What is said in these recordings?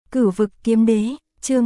Cửu vực kiếm đế, chương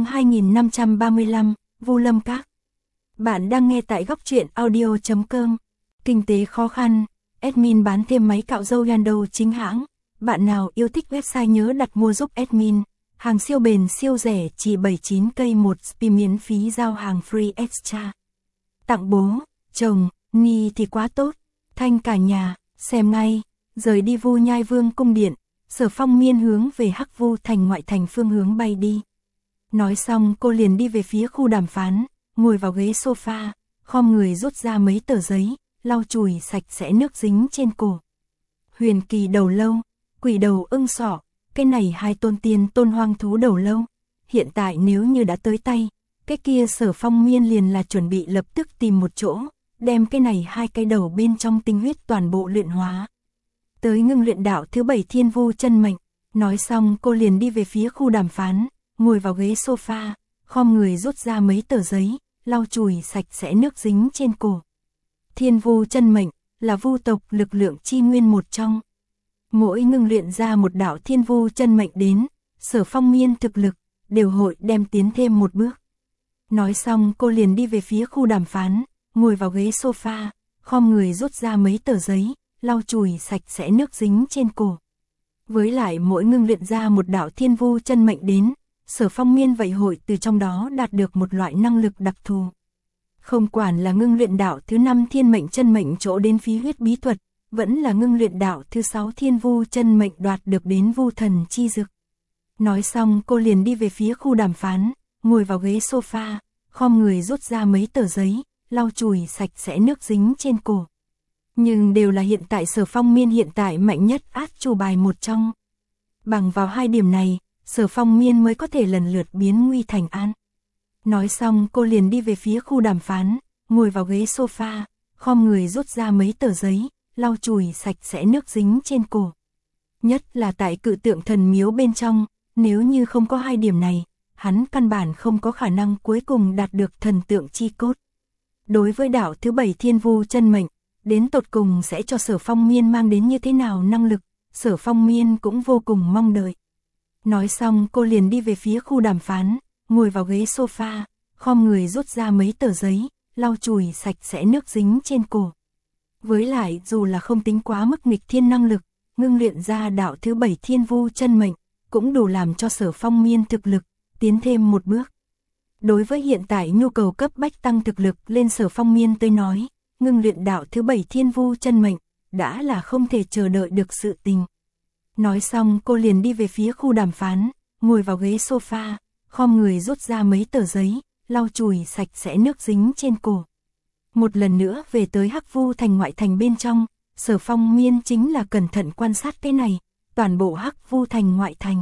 2535, Vu Lâm Các. Bạn đang nghe tại góc truyện audio.com. Kinh tế khó khăn, admin bán thêm máy cạo râu Yando chính hãng. Bạn nào yêu thích website nhớ đặt mua giúp admin. Hàng siêu bền siêu rẻ chỉ 79 cây một spi miễn phí giao hàng free extra. Tặng bố, chồng, Ni thì quá tốt. Thanh cả nhà, xem ngay. Rời đi Vu Nhai Vương cung điện, Sở Phong Miên hướng về Hắc Vu thành ngoại thành phương hướng bay đi. Nói xong cô liền đi về phía khu đàm phán, ngồi vào ghế sofa, khom người rút ra mấy tờ giấy, lau chùi sạch sẽ nước dính trên cổ. Huyền kỳ đầu lâu, quỷ đầu ưng sọ, cái này hai tôn tiên tôn hoang thú đầu lâu. Hiện tại nếu như đã tới tay, cái kia Sở Phong Miên liền là chuẩn bị lập tức tìm một chỗ, đem cái này hai cái đầu bên trong tinh huyết toàn bộ luyện hóa. Tới ngưng luyện đạo thứ 7 Thiên Vu chân mệnh, nói xong cô liền đi về phía khu đàm phán, ngồi vào ghế sofa, khom người rút ra mấy tờ giấy, lau chùi sạch sẽ nước dính trên cổ. Thiên Vu chân mệnh là vu tộc lực lượng chi nguyên một trong. Mỗi ngưng luyện ra một đạo Thiên Vu chân mệnh đến, Sở Phong Miên thực lực đều hội đem tiến thêm một bước. Nói xong cô liền đi về phía khu đàm phán, ngồi vào ghế sofa, khom người rút ra mấy tờ giấy, lau chùi sạch sẽ nước dính trên cổ. Với lại mỗi ngưng luyện ra một đạo Thiên Vu chân mệnh đến, Sở Phong Miên vậy hội từ trong đó đạt được một loại năng lực đặc thù. Không quản là ngưng luyện đạo thứ 5 Thiên Mệnh chân mệnh chỗ đến phí huyết bí thuật, vẫn là ngưng luyện đạo thứ 6 Thiên Vu chân mệnh đoạt được đến Vu thần chi dực. Nói xong cô liền đi về phía khu đàm phán, ngồi vào ghế sofa, khom người rút ra mấy tờ giấy, lau chùi sạch sẽ nước dính trên cổ. Nhưng đều là hiện tại Sở Phong Miên hiện tại mạnh nhất át chủ bài một trong. Bằng vào hai điểm này, Sở Phong Miên mới có thể lần lượt biến nguy thành an. Nói xong cô liền đi về phía khu đàm phán, ngồi vào ghế sofa, khom người rút ra mấy tờ giấy, lau chùi sạch sẽ nước dính trên cổ. Nhất là tại cự tượng thần miếu bên trong, nếu như không có hai điểm này, hắn căn bản không có khả năng cuối cùng đạt được thần tượng chi cốt. Đối với đạo thứ 7 Thiên Vu chân mệnh, đến tột cùng sẽ cho Sở Phong Miên mang đến như thế nào năng lực, Sở Phong Miên cũng vô cùng mong đợi. Nói xong cô liền đi về phía khu đàm phán, ngồi vào ghế sofa, khom người rút ra mấy tờ giấy, lau chùi sạch sẽ nước dính trên cổ. Với lại dù là không tính quá mức nghịch thiên năng lực, ngưng luyện ra đạo thứ 7 Thiên Vu chân mệnh, cũng đủ làm cho Sở Phong Miên thực lực tiến thêm một bước. Đối với hiện tại nhu cầu cấp bách tăng thực lực lên Sở Phong Miên tới nói, ngưng luyện đạo thứ 7 Thiên Vu chân mệnh đã là không thể chờ đợi được sự tình. Nói xong cô liền đi về phía khu đàm phán, ngồi vào ghế sofa, khom người rút ra mấy tờ giấy, lau chùi sạch sẽ nước dính trên cổ. Một lần nữa về tới Hắc Vu thành ngoại thành bên trong, Sở Phong Miên chính là cẩn thận quan sát cái này, toàn bộ Hắc Vu thành ngoại thành.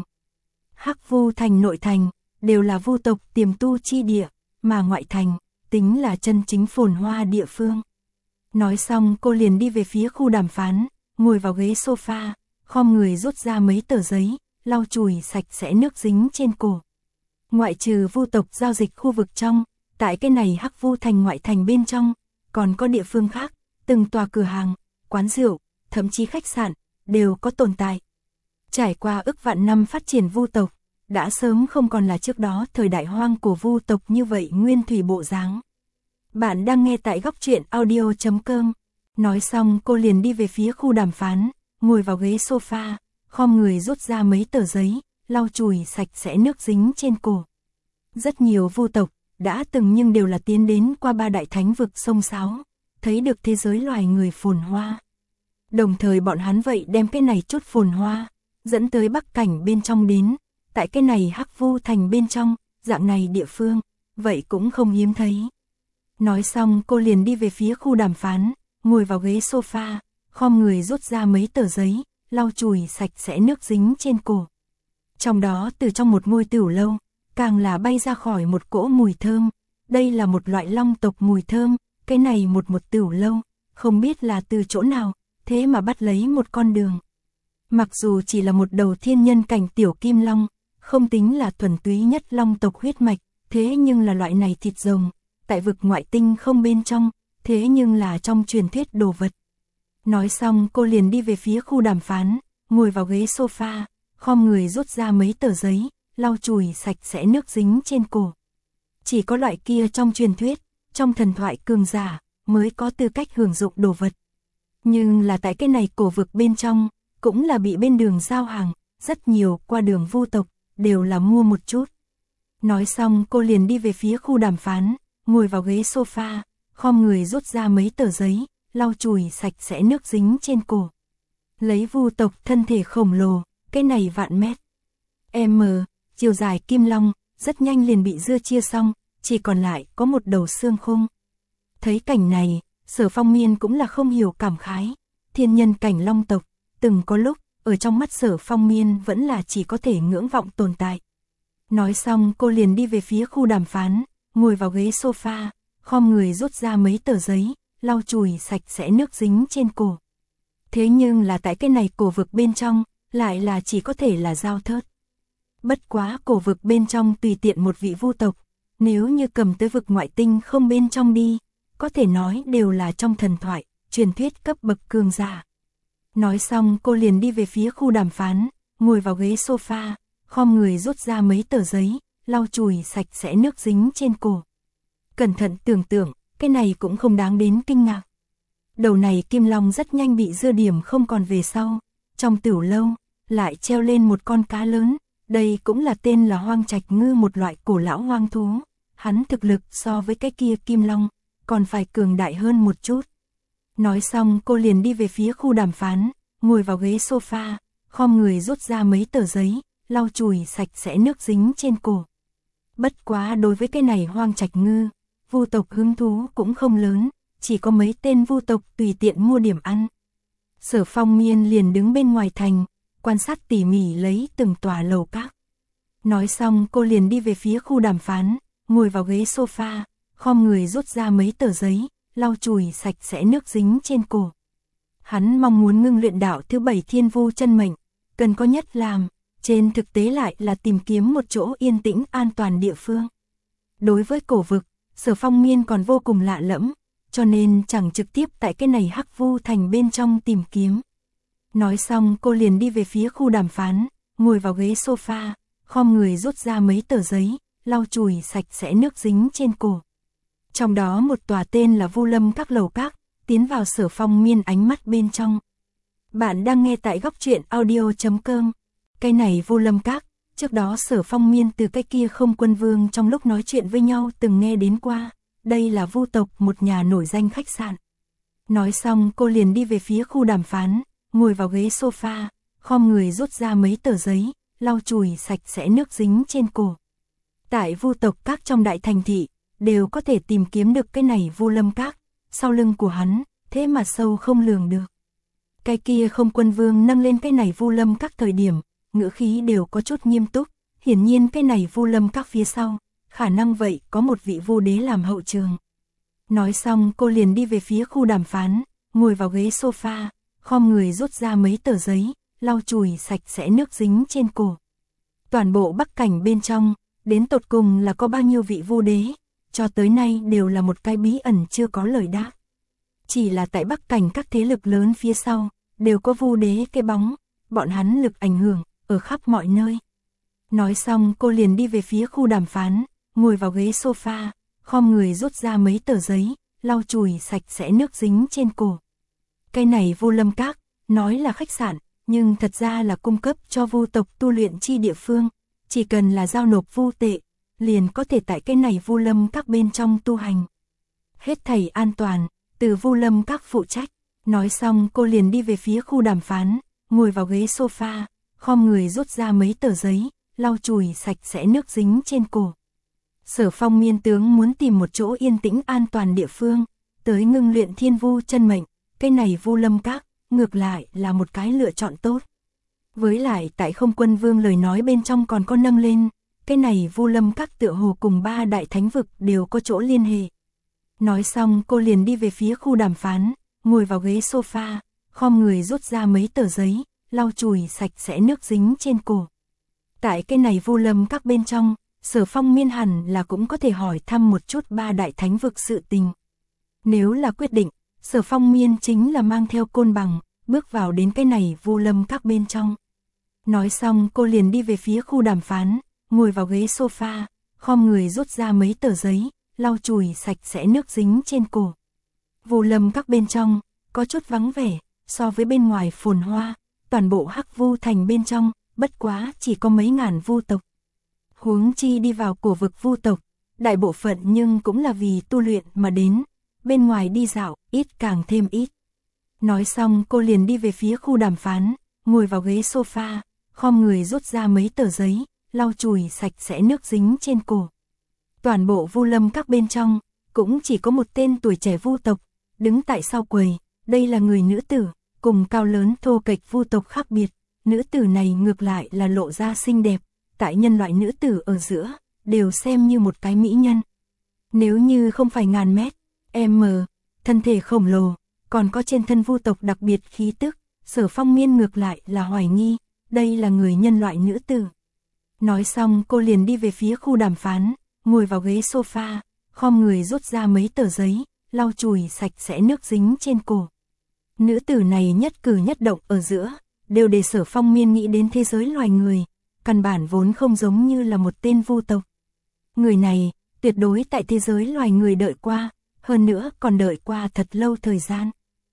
Hắc Vu thành nội thành đều là vu tộc tiềm tu chi địa, mà ngoại thành tính là chân chính phồn hoa địa phương. Nói xong cô liền đi về phía khu đàm phán, ngồi vào ghế sofa, khom người rút ra mấy tờ giấy, lau chùi sạch sẽ nước dính trên cổ. Ngoại trừ vu tộc giao dịch khu vực trong, tại cái này Hắc Vu thành ngoại thành bên trong, còn có địa phương khác, từng tòa cửa hàng, quán rượu, thậm chí khách sạn, đều có tồn tại. Trải qua ức vạn năm phát triển vu tộc, đã sớm không còn là trước đó thời đại hoang của vu tộc như vậy nguyên thủy bộ dáng. Bạn đang nghe tại góc truyện audio.com. Nói xong cô liền đi về phía khu đàm phán, ngồi vào ghế sofa, khom người rút ra mấy tờ giấy, lau chùi sạch sẽ nước dính trên cổ. Rất nhiều vu tộc đã từng nhưng đều là tiến đến qua ba đại thánh vực sông sáo, thấy được thế giới loài người phồn hoa. Đồng thời bọn hắn vậy đem cái này chút phồn hoa dẫn tới Bắc cảnh bên trong đến, tại cái này Hắc Vu thành bên trong, dạng này địa phương, vậy cũng không hiếm thấy. Nói xong cô liền đi về phía khu đàm phán, ngồi vào ghế sofa, khom người rút ra mấy tờ giấy, lau chùi sạch sẽ nước dính trên cổ. Trong đó từ trong một ngôi tửu lâu, càng là bay ra khỏi một cỗ mùi thơm. Đây là một loại long tộc mùi thơm, cái này một tửu lâu, không biết là từ chỗ nào, thế mà bắt lấy một con đường. Mặc dù chỉ là một đầu thiên nhân cảnh tiểu kim long, không tính là thuần túy nhất long tộc huyết mạch, thế nhưng là loại này thịt rồng, tại vực ngoại tinh không bên trong, thế nhưng là trong truyền thuyết đồ vật. Nói xong cô liền đi về phía khu đàm phán, ngồi vào ghế sofa, khom người rút ra mấy tờ giấy, lau chùi sạch sẽ nước dính trên cổ. Chỉ có loại kia trong truyền thuyết, trong thần thoại cường giả, mới có tư cách hưởng dụng đồ vật. Nhưng là tại cái này cổ vực bên trong, cũng là bị bên đường giao hàng, rất nhiều qua đường vu tộc, đều là mua một chút. Nói xong cô liền đi về phía khu đàm phán, ngồi vào ghế sofa, khom người rút ra mấy tờ giấy, lau chùi sạch sẽ nước dính trên cổ. Lấy vu tộc thân thể khổng lồ, cái này vạn mét. Chiều dài kim long, rất nhanh liền bị dưa chia xong, chỉ còn lại có một đầu xương khung. Thấy cảnh này, Sở Phong Miên cũng là không hiểu cảm khái, thiên nhân cảnh long tộc, từng có lúc, ở trong mắt Sở Phong Miên vẫn là chỉ có thể ngưỡng vọng tồn tại. Nói xong cô liền đi về phía khu đàm phán, ngồi vào ghế sofa, khom người rút ra mấy tờ giấy, lau chùi sạch sẽ nước dính trên cổ. Thế nhưng là tại cái này cổ vực bên trong, lại là chỉ có thể là dao thớt. Bất quá cổ vực bên trong tùy tiện một vị vu tộc, nếu như cầm tới vực ngoại tinh không bên trong đi, có thể nói đều là trong thần thoại, truyền thuyết cấp bậc cường giả. Nói xong cô liền đi về phía khu đàm phán, ngồi vào ghế sofa, khom người rút ra mấy tờ giấy, lau chùi sạch sẽ nước dính trên cổ. Cẩn thận tưởng tượng, cái này cũng không đáng đến kinh ngạc. Đầu này kim long rất nhanh bị dưa điểm không còn về sau, trong tửu lâu, lại treo lên một con cá lớn, đây cũng là tên là hoang trạch ngư, một loại cổ lão hoang thú. Hắn thực lực so với cái kia kim long, còn phải cường đại hơn một chút. Nói xong cô liền đi về phía khu đàm phán, ngồi vào ghế sofa, khom người rút ra mấy tờ giấy, lau chùi sạch sẽ nước dính trên cổ. Bất quá đối với cái này hoang trạch ngư, vu tộc hứng thú cũng không lớn, chỉ có mấy tên vu tộc tùy tiện mua điểm ăn. Sở Phong Miên liền đứng bên ngoài thành, quan sát tỉ mỉ lấy từng tòa lầu các. Nói xong cô liền đi về phía khu đàm phán, ngồi vào ghế sofa, khom người rút ra mấy tờ giấy, lau chùi sạch sẽ nước dính trên cổ. Hắn mong muốn ngưng luyện đạo thứ 7 thiên vu chân mệnh, cần có nhất làm, trên thực tế lại là tìm kiếm một chỗ yên tĩnh an toàn địa phương. Đối với cổ vực, Sở Phong Miên còn vô cùng lạ lẫm, cho nên chẳng trực tiếp tại cái này hắc vu thành bên trong tìm kiếm. Nói xong cô liền đi về phía khu đàm phán, ngồi vào ghế sofa, khom người rút ra mấy tờ giấy, lau chùi sạch sẽ nước dính trên cổ. Trong đó một tòa tên là Vu Lâm Các lầu các, tiến vào Sở Phong Miên ánh mắt bên trong. Bạn đang nghe tại góc truyện audio.com. Cái này Vu Lâm Các, trước đó Sở Phong Miên từ cái kia Không Quân Vương trong lúc nói chuyện với nhau từng nghe đến qua, đây là vu tộc một nhà nổi danh khách sạn. Nói xong cô liền đi về phía khu đàm phán, ngồi vào ghế sofa, khom người rút ra mấy tờ giấy, lau chùi sạch sẽ nước dính trên cổ. Tại vu tộc các trong đại thành thị, đều có thể tìm kiếm được cái này Vu Lâm Các, sau lưng của hắn, thế mà sâu không lường được. Cái kia Không Quân Vương nâng lên cái này Vu Lâm Các thời điểm, ngữ khí đều có chút nghiêm túc, hiển nhiên cái này Vu Lâm Các phía sau, khả năng vậy có một vị vu đế làm hậu trường. Nói xong cô liền đi về phía khu đàm phán, ngồi vào ghế sofa, khom người rút ra mấy tờ giấy, lau chùi sạch sẽ nước dính trên cổ. Toàn bộ Bắc Cảnh bên trong, đến tột cùng là có bao nhiêu vị vu đế, cho tới nay đều là một cái bí ẩn chưa có lời đáp. Chỉ là tại Bắc Cảnh các thế lực lớn phía sau, đều có vu đế cái bóng, bọn hắn lực ảnh hưởng, ở khắp mọi nơi. Nói xong cô liền đi về phía khu đàm phán, ngồi vào ghế sofa, khom người rút ra mấy tờ giấy, lau chùi sạch sẽ nước dính trên cổ. Cái này Vu Lâm Các, nói là khách sạn, nhưng thật ra là cung cấp cho vu tộc tu luyện chi địa phương, chỉ cần là giao nộp vu tệ, liền có thể tại cái này Vu Lâm Các bên trong tu hành. Hết thảy an toàn, từ Vu Lâm Các phụ trách. Nói xong cô liền đi về phía khu đàm phán, ngồi vào ghế sofa, khom người rút ra mấy tờ giấy, lau chùi sạch sẽ nước dính trên cổ. Sở Phong Miên tướng muốn tìm một chỗ yên tĩnh an toàn địa phương, tới ngưng luyện thiên vu chân mệnh, cái này Vu Lâm Các, ngược lại là một cái lựa chọn tốt. Với lại tại Không Quân Vương lời nói bên trong còn có nâng lên, cái này Vu Lâm Các tựa hồ cùng 3 đại thánh vực đều có chỗ liên hệ. Nói xong cô liền đi về phía khu đàm phán, ngồi vào ghế sofa, khom người rút ra mấy tờ giấy, lau chùi sạch sẽ nước dính trên cổ. Tại cái này Vu Lâm Các bên trong, Sở Phong Miên hẳn là cũng có thể hỏi thăm một chút 3 đại thánh vực sự tình. Nếu là quyết định, Sở Phong Miên chính là mang theo côn bằng, bước vào đến cái này Vu Lâm Các bên trong. Nói xong cô liền đi về phía khu đàm phán, ngồi vào ghế sofa, khom người rút ra mấy tờ giấy, lau chùi sạch sẽ nước dính trên cổ. Vu Lâm Các bên trong, có chút vắng vẻ, so với bên ngoài phồn hoa, toàn bộ Hắc Vu Thành bên trong, bất quá chỉ có mấy ngàn vu tộc. Huống chi đi vào cổ vực vu tộc, đại bộ phận nhưng cũng là vì tu luyện mà đến, bên ngoài đi dạo, ít càng thêm ít. Nói xong cô liền đi về phía khu đàm phán, ngồi vào ghế sofa, khom người rút ra mấy tờ giấy, lau chùi sạch sẽ nước dính trên cổ. Toàn bộ Vu Lâm Các bên trong, cũng chỉ có một tên tuổi trẻ vu tộc, đứng tại sau quầy, đây là người nữ tử, cùng cao lớn thô kệch vu tộc khác biệt, nữ tử này ngược lại là lộ ra xinh đẹp, tại nhân loại nữ tử ở giữa, đều xem như một cái mỹ nhân. Nếu như không phải ngàn mét, thân thể khổng lồ, còn có trên thân vu tộc đặc biệt khí tức, Sở Phong Miên ngược lại là hoài nghi, đây là người nhân loại nữ tử. Nói xong cô liền đi về phía khu đàm phán, ngồi vào ghế sofa, khom người rút ra mấy tờ giấy, lau chùi sạch sẽ nước dính trên cổ. Nữ tử này nhất cử nhất động ở giữa, đều để Sở Phong Miên nghĩ đến thế giới loài người, căn bản vốn không giống như là một tên vu tộc. Người này, tuyệt đối tại thế giới loài người đợi qua, hơn nữa còn đợi qua thật lâu thời gian.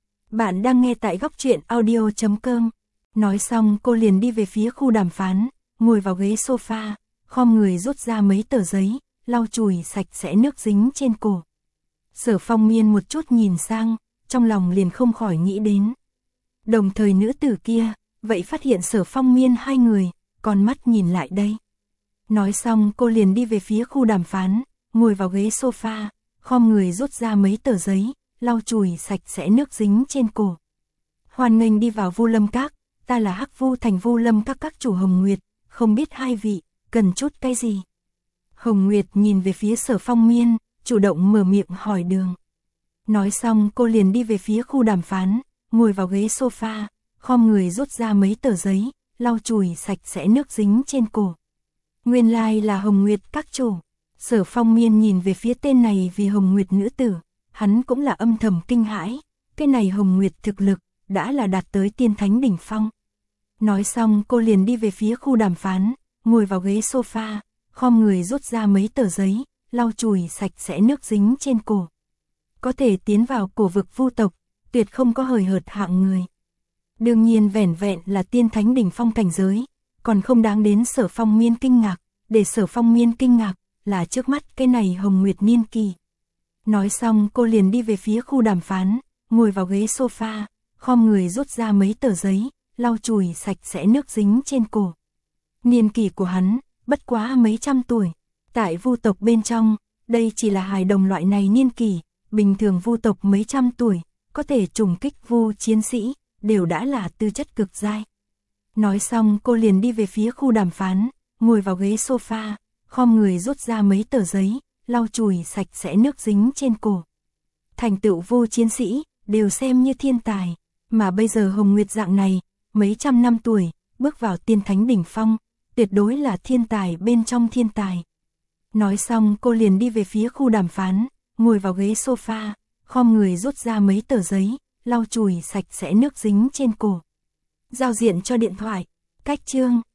Bạn đang nghe tại góc truyện audio.com. Nói xong cô liền đi về phía khu đàm phán, ngồi vào ghế sofa, khom người rút ra mấy tờ giấy, lau chùi sạch sẽ nước dính trên cổ. Sở Phong Miên một chút nhìn sang, trong lòng liền không khỏi nghĩ đến. Đồng thời nữ tử kia, vậy phát hiện Sở Phong Miên hai người, con mắt nhìn lại đây. Nói xong cô liền đi về phía khu đàm phán, ngồi vào ghế sofa, khom người rút ra mấy tờ giấy, lau chùi sạch sẽ nước dính trên cổ. Hoan nghênh đi vào Vu Lâm Các, ta là Hắc Vu Thành Vu Lâm Các chủ Hồng Nguyệt, không biết hai vị, cần chút cái gì? Hồng Nguyệt nhìn về phía Sở Phong Miên, chủ động mở miệng hỏi đường. Nói xong cô liền đi về phía khu đàm phán, ngồi vào ghế sofa, khom người rút ra mấy tờ giấy, lau chùi sạch sẽ nước dính trên cổ. Nguyên lai là Hồng Nguyệt các chủ. Sở Phong Miên nhìn về phía tên này vì Hồng Nguyệt nữ tử, hắn cũng là âm thầm kinh hãi, cái này Hồng Nguyệt thực lực, đã là đạt tới tiên thánh đỉnh phong. Nói xong cô liền đi về phía khu đàm phán, ngồi vào ghế sofa, khom người rút ra mấy tờ giấy, lau chùi sạch sẽ nước dính trên cổ. Có thể tiến vào cổ vực vu tộc, tuyệt không có hời hợt hạng người. Đương nhiên vẻn vẹn là tiên thánh đỉnh phong cảnh giới, còn không đáng đến Sở Phong Miên kinh ngạc, để Sở Phong Miên kinh ngạc là trước mắt cái này Hồng Nguyệt niên kỳ. Nói xong cô liền đi về phía khu đàm phán, ngồi vào ghế sofa, khom người rút ra mấy tờ giấy, lau chùi sạch sẽ nước dính trên cổ. Niên kỳ của hắn, bất quá mấy trăm tuổi. Tại vu tộc bên trong, đây chỉ là hài đồng loại này niên kỳ, bình thường vu tộc mấy trăm tuổi, có thể trùng kích vu chiến sĩ, đều đã là tư chất cực giai. Nói xong cô liền đi về phía khu đàm phán, ngồi vào ghế sofa, khom người rút ra mấy tờ giấy, lau chùi sạch sẽ nước dính trên cổ. Thành tựu vu chiến sĩ, đều xem như thiên tài, mà bây giờ Hồng Nguyệt dạng này, mấy trăm năm tuổi, bước vào tiên thánh đỉnh phong, tuyệt đối là thiên tài bên trong thiên tài. Nói xong cô liền đi về phía khu đàm phán, ngồi vào ghế sofa, khom người rút ra mấy tờ giấy, lau chùi sạch sẽ nước dính trên cổ. Giao diện cho điện thoại, cách chương.